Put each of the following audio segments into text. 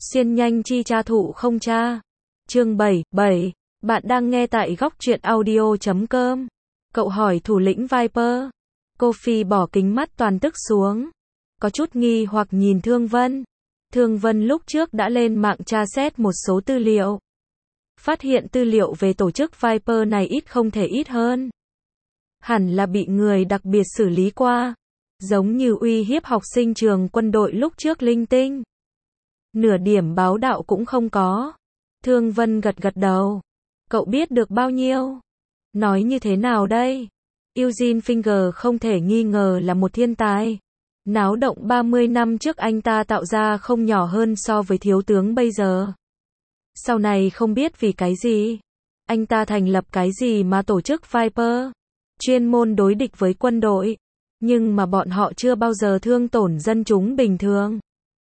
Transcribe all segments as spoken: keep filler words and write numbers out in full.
Xuyên nhanh chi tra thụ không cha. Chương bảy, bảy. Bạn đang nghe tại góc truyện audio chấm com. Cậu hỏi thủ lĩnh Viper. Cô Phi bỏ kính mắt toàn tức xuống. Có chút nghi hoặc nhìn Thương Vân. Thương Vân lúc trước đã lên mạng tra xét một số tư liệu. Phát hiện tư liệu về tổ chức Viper này ít không thể ít hơn. Hẳn là bị người đặc biệt xử lý qua. Giống như uy hiếp học sinh trường quân đội lúc trước linh tinh. Nửa điểm báo đạo cũng không có. Thương Vân gật gật đầu. Cậu biết được bao nhiêu? Nói như thế nào đây? Eugene Finger không thể nghi ngờ là một thiên tài. Náo động ba mươi năm trước anh ta tạo ra không nhỏ hơn so với thiếu tướng bây giờ. Sau này không biết vì cái gì. Anh ta thành lập cái gì mà tổ chức Viper. Chuyên môn đối địch với quân đội. Nhưng mà bọn họ chưa bao giờ thương tổn dân chúng bình thường.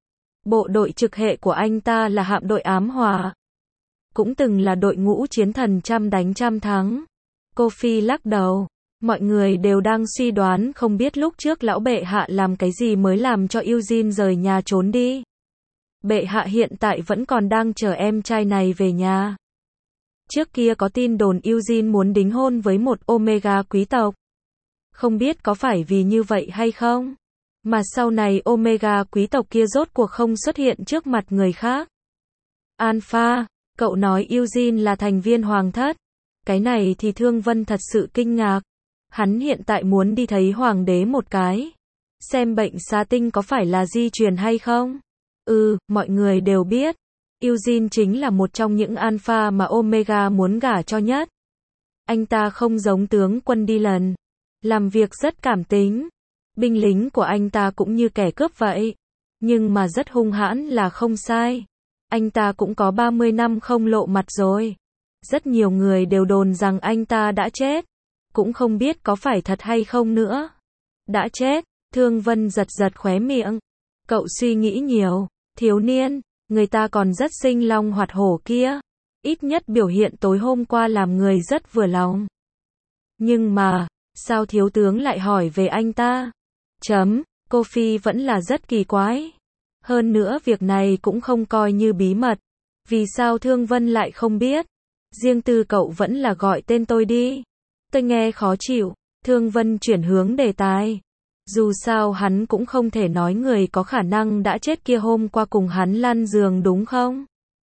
Bộ đội trực hệ của anh ta là hạm đội ám hỏa. Cũng từng là đội ngũ chiến thần trăm đánh trăm thắng. Cô Phi lắc đầu. Mọi người đều đang suy đoán không biết lúc trước lão bệ hạ làm cái gì mới làm cho Eugene rời nhà trốn đi. Bệ hạ hiện tại vẫn còn đang chờ em trai này về nhà. Trước kia có tin đồn Eugene muốn đính hôn với một Omega quý tộc. Không biết có phải vì như vậy hay không? Mà sau này Omega quý tộc kia rốt cuộc không xuất hiện trước mặt người khác. Alpha, cậu nói Eugene là thành viên hoàng thất. Cái này thì Thương Vân thật sự kinh ngạc. Hắn hiện tại muốn đi thấy hoàng đế một cái. Xem bệnh xá tinh có phải là di truyền hay không? Ừ, mọi người đều biết. Eugene chính là một trong những alpha mà Omega muốn gả cho nhất. Anh ta không giống tướng quân Dylan. Làm việc rất cảm tính. Binh lính của anh ta cũng như kẻ cướp vậy. Nhưng mà rất hung hãn là không sai. Anh ta cũng có ba mươi năm không lộ mặt rồi. Rất nhiều người đều đồn rằng anh ta đã chết. Cũng không biết có phải thật hay không nữa. Đã chết, Thương Vân giật giật khóe miệng. Cậu suy nghĩ nhiều. Thiếu niên, người ta còn rất sinh long hoạt hổ kia. Ít nhất biểu hiện tối hôm qua làm người rất vừa lòng. Nhưng mà, sao thiếu tướng lại hỏi về anh ta? Chấm, cô Phi vẫn là rất kỳ quái. Hơn nữa việc này cũng không coi như bí mật. Vì sao Thương Vân lại không biết? Riêng tư cậu vẫn là gọi tên tôi đi. Tôi nghe khó chịu. Thương Vân chuyển hướng đề tài. Dù sao hắn cũng không thể nói người có khả năng đã chết kia hôm qua cùng hắn lăn giường đúng không?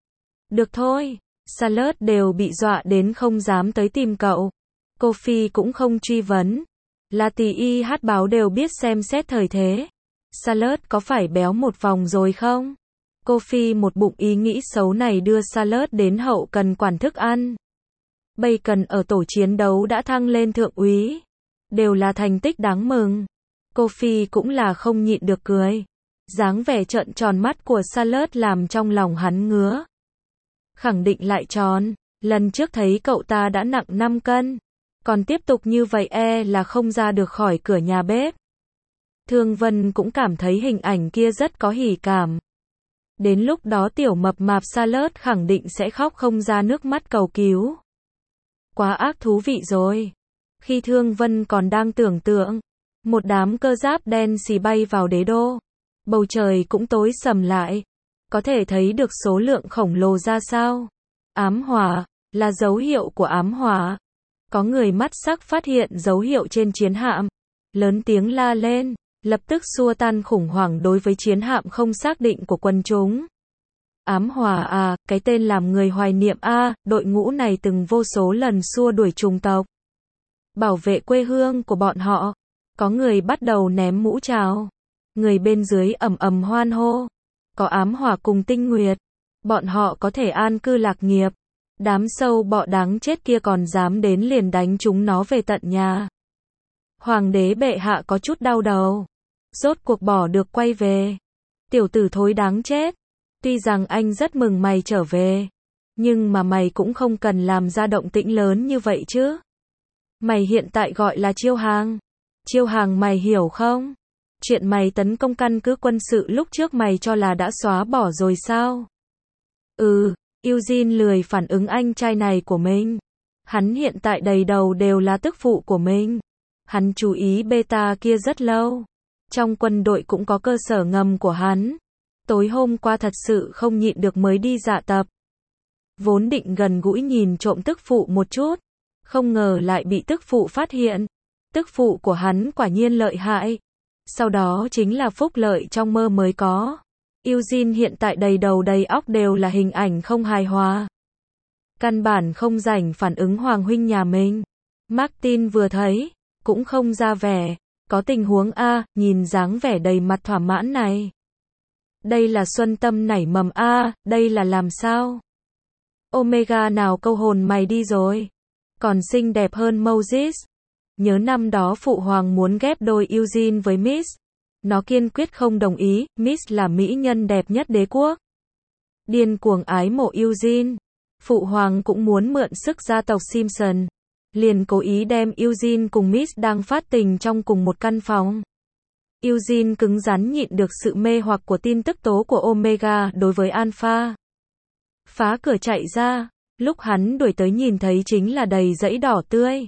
Được thôi. Salad đều bị dọa đến không dám tới tìm cậu. Cô Phi cũng không truy vấn. Là tỷ y hát báo đều biết xem xét thời thế. Salad có phải béo một vòng rồi không? Cô Phi một bụng ý nghĩ xấu này đưa Salad đến hậu cần quản thức ăn. Bacon ở tổ chiến đấu đã thăng lên thượng úy. Đều là thành tích đáng mừng. Cô Phi cũng là không nhịn được cười. Dáng vẻ trợn tròn mắt của Salad làm trong lòng hắn ngứa. Khẳng định lại tròn. Lần trước thấy cậu ta đã nặng năm cân. Còn tiếp tục như vậy e là không ra được khỏi cửa nhà bếp. Thương Vân cũng cảm thấy hình ảnh kia rất có hỉ cảm. Đến lúc đó tiểu mập mạp Salad khẳng định sẽ khóc không ra nước mắt cầu cứu. Quá ác thú vị rồi. Khi Thương Vân còn đang tưởng tượng, một đám cơ giáp đen xì bay vào đế đô. Bầu trời cũng tối sầm lại. Có thể thấy được số lượng khổng lồ ra sao. Ám hỏa, là dấu hiệu của ám hỏa. Có người mắt sắc phát hiện dấu hiệu trên chiến hạm. Lớn tiếng la lên, lập tức xua tan khủng hoảng đối với chiến hạm không xác định của quân chúng. Ám hỏa à, cái tên làm người hoài niệm a, à, đội ngũ này từng vô số lần xua đuổi chủng tộc. Bảo vệ quê hương của bọn họ. Có người bắt đầu ném mũ chào. Người bên dưới ầm ầm hoan hô. Có ám hỏa cùng tinh nguyệt. Bọn họ có thể an cư lạc nghiệp. Đám sâu bọ đáng chết kia còn dám đến liền đánh chúng nó về tận nhà. Hoàng đế bệ hạ có chút đau đầu. Rốt cuộc bỏ được quay về. Tiểu tử thối đáng chết. Tuy rằng anh rất mừng mày trở về. Nhưng mà mày cũng không cần làm ra động tĩnh lớn như vậy chứ. Mày hiện tại gọi là chiêu hàng. Chiêu hàng mày hiểu không? Chuyện mày tấn công căn cứ quân sự lúc trước mày cho là đã xóa bỏ rồi sao? Ừ, Eugene lười phản ứng anh trai này của mình. Hắn hiện tại đầy đầu đều là tức phụ của mình. Hắn chú ý beta kia rất lâu. Trong quân đội cũng có cơ sở ngầm của hắn. Tối hôm qua thật sự không nhịn được mới đi dạ tập. Vốn định gần gũi nhìn trộm tức phụ một chút, không ngờ lại bị tức phụ phát hiện. Tức phụ của hắn quả nhiên lợi hại. Sau đó chính là phúc lợi trong mơ mới có. Eugene hiện tại đầy đầu đầy óc đều là hình ảnh không hài hòa. Căn bản không rảnh phản ứng Hoàng huynh nhà mình. Martin vừa thấy, cũng không ra vẻ. Có tình huống A, nhìn dáng vẻ đầy mặt thỏa mãn này. Đây là xuân tâm nảy mầm A, đây là làm sao? Omega nào câu hồn mày đi rồi. Còn xinh đẹp hơn Moses. Nhớ năm đó phụ hoàng muốn ghép đôi Eugene với Miss. Nó kiên quyết không đồng ý, Miss là mỹ nhân đẹp nhất đế quốc. Điên cuồng ái mộ Eugene. Phụ hoàng cũng muốn mượn sức gia tộc Simpson. Liền cố ý đem Eugene cùng Miss đang phát tình trong cùng một căn phòng. Eugene cứng rắn nhịn được sự mê hoặc của tin tức tố của Omega đối với Alpha. Phá cửa chạy ra, lúc hắn đuổi tới nhìn thấy chính là đầy dãy đỏ tươi.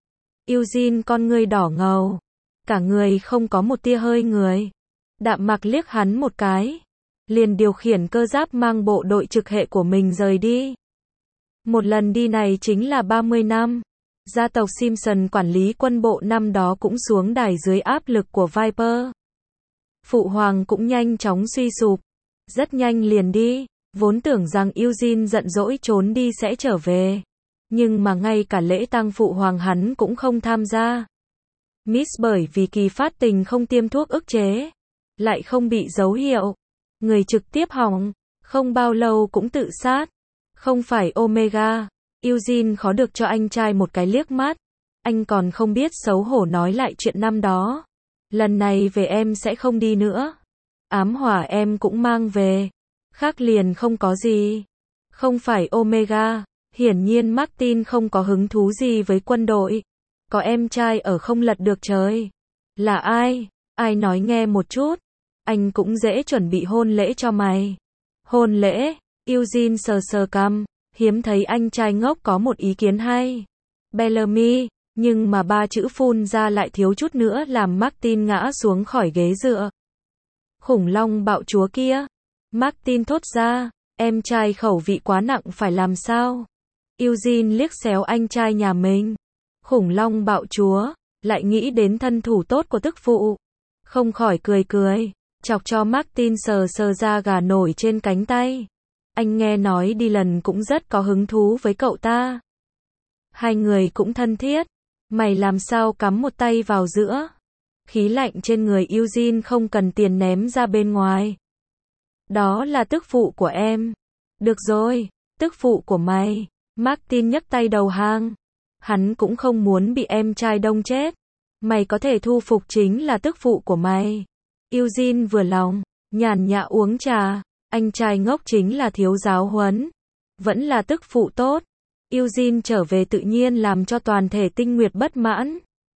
Eugene con ngươi đỏ ngầu, cả người không có một tia hơi người. Đạm Mạc liếc hắn một cái, liền điều khiển cơ giáp mang bộ đội trực hệ của mình rời đi. Một lần đi này chính là ba mươi năm. Gia tộc Simpson quản lý quân bộ năm đó cũng xuống đài dưới áp lực của Viper. Phụ hoàng cũng nhanh chóng suy sụp. Rất nhanh liền đi. Vốn tưởng rằng Eugene giận dỗi trốn đi sẽ trở về. Nhưng mà ngay cả lễ tang phụ hoàng hắn cũng không tham gia. Miss bởi vì kỳ phát tình không tiêm thuốc ức chế. Lại không bị dấu hiệu. Người trực tiếp hỏng. Không bao lâu cũng tự sát. Không phải Omega. Eugene khó được cho anh trai một cái liếc mắt. Anh còn không biết xấu hổ nói lại chuyện năm đó. Lần này về em sẽ không đi nữa. Ám hỏa em cũng mang về. Khác liền không có gì. Không phải Omega. Hiển nhiên Martin không có hứng thú gì với quân đội. Có em trai ở không lật được trời. Là ai? Ai nói nghe một chút. Anh cũng dễ chuẩn bị hôn lễ cho mày. Hôn lễ? Eugene sờ sờ cằm. Hiếm thấy anh trai ngốc có một ý kiến hay. Bellamy, nhưng mà ba chữ phun ra lại thiếu chút nữa làm Martin ngã xuống khỏi ghế dựa. Khủng long bạo chúa kia. Martin thốt ra, em trai khẩu vị quá nặng phải làm sao? Eugene liếc xéo anh trai nhà mình. Khủng long bạo chúa, lại nghĩ đến thân thủ tốt của tức phụ. Không khỏi cười cười, chọc cho Martin sờ sờ da gà nổi trên cánh tay. Anh nghe nói đi lần cũng rất có hứng thú với cậu ta. Hai người cũng thân thiết. Mày làm sao cắm một tay vào giữa? Khí lạnh trên người Eugene không cần tiền ném ra bên ngoài. Đó là tức phụ của em. Được rồi, tức phụ của mày. Martin nhấc tay đầu hàng. Hắn cũng không muốn bị em trai đông chết. Mày có thể thu phục chính là tức phụ của mày. Eugene vừa lòng, nhàn nhã uống trà. Anh trai ngốc chính là thiếu giáo huấn. Vẫn là tức phụ tốt. Eugene trở về tự nhiên làm cho toàn thể Tinh Nguyệt bất mãn.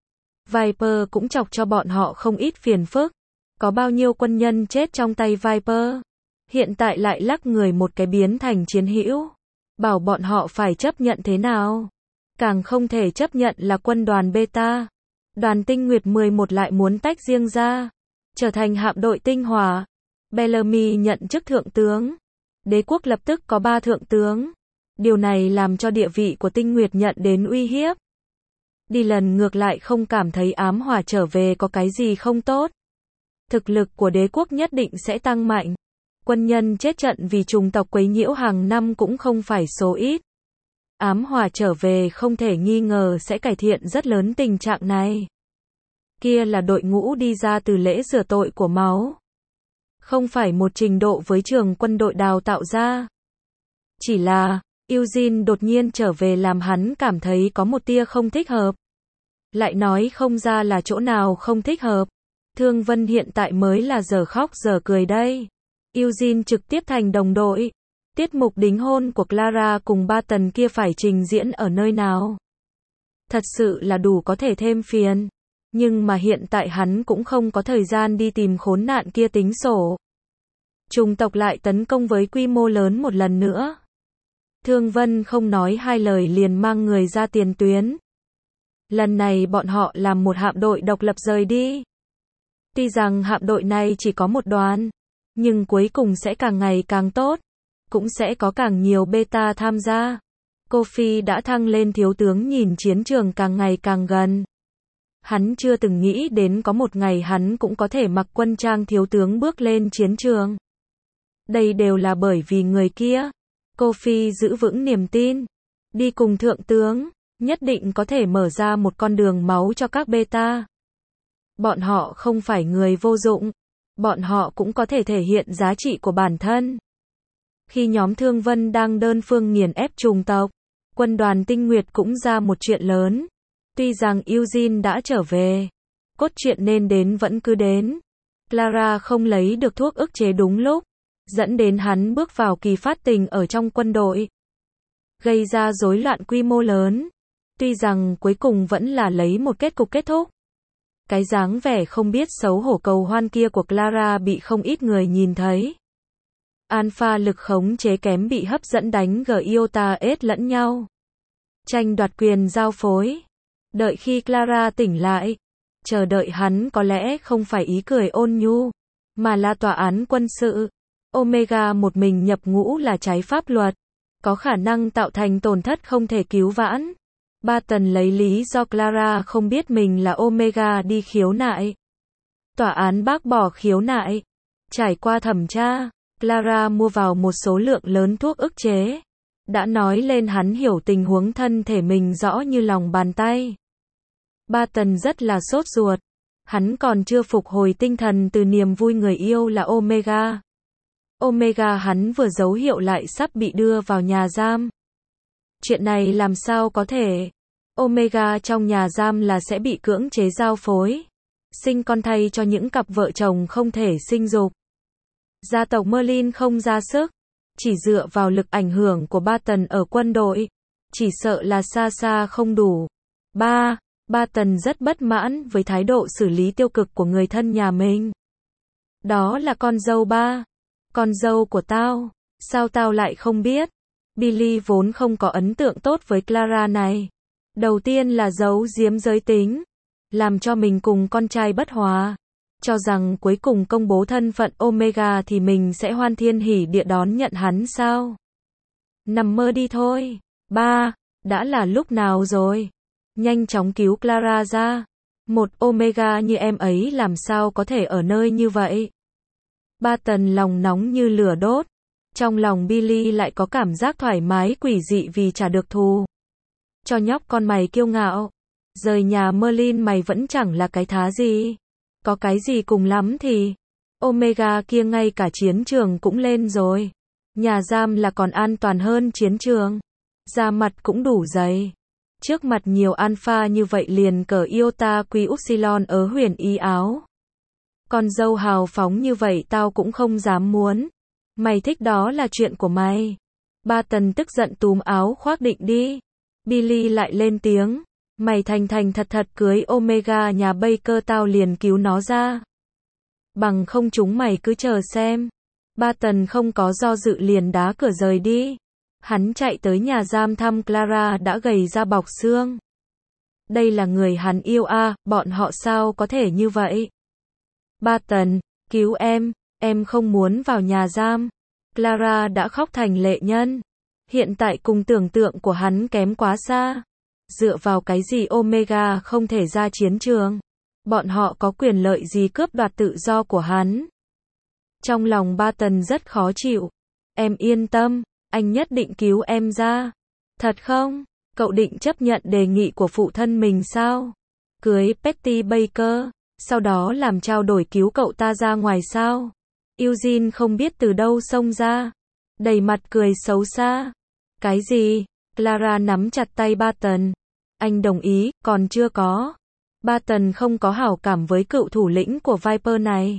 Viper cũng chọc cho bọn họ không ít phiền phức. Có bao nhiêu quân nhân chết trong tay Viper. Hiện tại lại lắc người một cái biến thành chiến hữu. Bảo bọn họ phải chấp nhận thế nào. Càng không thể chấp nhận là quân đoàn Beta. Đoàn Tinh Nguyệt mười một lại muốn tách riêng ra. Trở thành hạm đội tinh hỏa. Bellamy nhận chức thượng tướng. Đế quốc lập tức có ba thượng tướng. Điều này làm cho địa vị của Tinh Nguyệt nhận đến uy hiếp. Đi lần ngược lại không cảm thấy ám hỏa trở về có cái gì không tốt. Thực lực của đế quốc nhất định sẽ tăng mạnh. Quân nhân chết trận vì chủng tộc quấy nhiễu hàng năm cũng không phải số ít. Ám hỏa trở về không thể nghi ngờ sẽ cải thiện rất lớn tình trạng này. Kia là đội ngũ đi ra từ lễ rửa tội của máu. Không phải một trình độ với trường quân đội đào tạo ra. Chỉ là, Eugene đột nhiên trở về làm hắn cảm thấy có một tia không thích hợp. Lại nói không ra là chỗ nào không thích hợp. Thương Vân hiện tại mới là giờ khóc giờ cười đây. Eugene trực tiếp thành đồng đội. Tiết mục đính hôn của Clara cùng ba tần kia phải trình diễn ở nơi nào? Thật sự là đủ có thể thêm phiền. Nhưng mà hiện tại hắn cũng không có thời gian đi tìm khốn nạn kia tính sổ. Chủng tộc lại tấn công với quy mô lớn một lần nữa. Thương Vân không nói hai lời liền mang người ra tiền tuyến. Lần này bọn họ làm một hạm đội độc lập rời đi. Tuy rằng hạm đội này chỉ có một đoàn, Nhưng cuối cùng sẽ càng ngày càng tốt. Cũng sẽ có càng nhiều beta tham gia. Kofi đã thăng lên thiếu tướng nhìn chiến trường càng ngày càng gần. Hắn chưa từng nghĩ đến có một ngày hắn cũng có thể mặc quân trang thiếu tướng bước lên chiến trường. Đây đều là bởi vì người kia. Kofi giữ vững niềm tin. Đi cùng thượng tướng, nhất định có thể mở ra một con đường máu cho các beta. Bọn họ không phải người vô dụng. Bọn họ cũng có thể thể hiện giá trị của bản thân. Khi nhóm Thương Vân đang đơn phương nghiền ép chủng tộc, quân đoàn Tinh Nguyệt cũng ra một chuyện lớn. Tuy rằng Eugene đã trở về, cốt truyện nên đến vẫn cứ đến. Clara không lấy được thuốc ức chế đúng lúc, dẫn đến hắn bước vào kỳ phát tình ở trong quân đội, gây ra rối loạn quy mô lớn. Tuy rằng cuối cùng vẫn là lấy một kết cục kết thúc. Cái dáng vẻ không biết xấu hổ cầu hoan kia của Clara bị không ít người nhìn thấy. Alpha lực khống chế kém bị hấp dẫn đánh Giota S lẫn nhau. Tranh đoạt quyền giao phối. Đợi khi Clara tỉnh lại, chờ đợi hắn có lẽ không phải ý cười ôn nhu, mà là tòa án quân sự. Omega một mình nhập ngũ là trái pháp luật, có khả năng tạo thành tổn thất không thể cứu vãn. Barton lấy lý do Clara không biết mình là Omega đi khiếu nại. Tòa án bác bỏ khiếu nại. Trải qua thẩm tra, Clara mua vào một số lượng lớn thuốc ức chế. Đã nói lên hắn hiểu tình huống thân thể mình rõ như lòng bàn tay. Barton rất là sốt ruột. Hắn còn chưa phục hồi tinh thần từ niềm vui người yêu là Omega. Omega hắn vừa dấu hiệu lại sắp bị đưa vào nhà giam. Chuyện này làm sao có thể? Omega trong nhà giam là sẽ bị cưỡng chế giao phối, sinh con thay cho những cặp vợ chồng không thể sinh dục. Gia tộc Merlin không ra sức, chỉ dựa vào lực ảnh hưởng của Barton ở quân đội, chỉ sợ là xa xa không đủ. ba. Barton rất bất mãn với thái độ xử lý tiêu cực của người thân nhà mình. Đó là con dâu ba. Con dâu của tao, sao tao lại không biết? Billy vốn không có ấn tượng tốt với Clara này. Đầu tiên là giấu giếm giới tính, làm cho mình cùng con trai bất hòa, cho rằng cuối cùng công bố thân phận Omega thì mình sẽ hoan thiên hỉ địa đón nhận hắn sao? Nằm mơ đi thôi. ba. Đã là lúc nào rồi? Nhanh chóng cứu Clara ra. Một Omega như em ấy làm sao có thể ở nơi như vậy? Barton lòng nóng như lửa đốt. Trong lòng Billy lại có cảm giác thoải mái quỷ dị vì trả được thù. Cho nhóc con mày kiêu ngạo. Rời nhà Merlin mày vẫn chẳng là cái thá gì. Có cái gì cùng lắm thì. Omega kia ngay cả chiến trường cũng lên rồi. Nhà giam là còn an toàn hơn chiến trường. Da mặt cũng đủ dày. Trước mặt nhiều alpha như vậy liền cờ Iota Quy Upsilon ở huyền y áo. Con dâu hào phóng như vậy tao cũng không dám muốn. Mày thích đó là chuyện của mày. Barton tức giận túm áo khoác định đi. Billy lại lên tiếng. Mày thành thành thật thật cưới Omega nhà Baker tao liền cứu nó ra. Bằng không chúng mày cứ chờ xem. Barton không có do dự liền đá cửa rời đi. Hắn chạy tới nhà giam thăm Clara đã gầy ra bọc xương. Đây là người hắn yêu à, bọn họ sao có thể như vậy? Barton, cứu em, em không muốn vào nhà giam. Clara đã khóc thành lệ nhân. Hiện tại cùng tưởng tượng của hắn kém quá xa. Dựa vào cái gì Omega không thể ra chiến trường? Bọn họ có quyền lợi gì cướp đoạt tự do của hắn? Trong lòng Barton rất khó chịu. Em yên tâm, anh nhất định cứu em ra. Thật không? Cậu định chấp nhận đề nghị của phụ thân mình sao? Cưới Patty Baker, sau đó làm trao đổi cứu cậu ta ra ngoài sao? Eugene không biết từ đâu xông ra, đầy mặt cười xấu xa. Cái gì? Clara nắm chặt tay Barton. Anh đồng ý, còn chưa có. Barton không có hảo cảm với cựu thủ lĩnh của Viper này.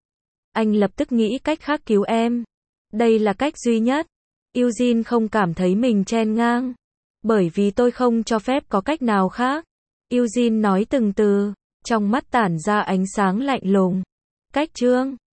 Anh lập tức nghĩ cách khác cứu em. Đây là cách duy nhất. Eugene không cảm thấy mình chen ngang. Bởi vì tôi không cho phép có cách nào khác. Eugene nói từng từ, trong mắt tản ra ánh sáng lạnh lùng. Cách trương.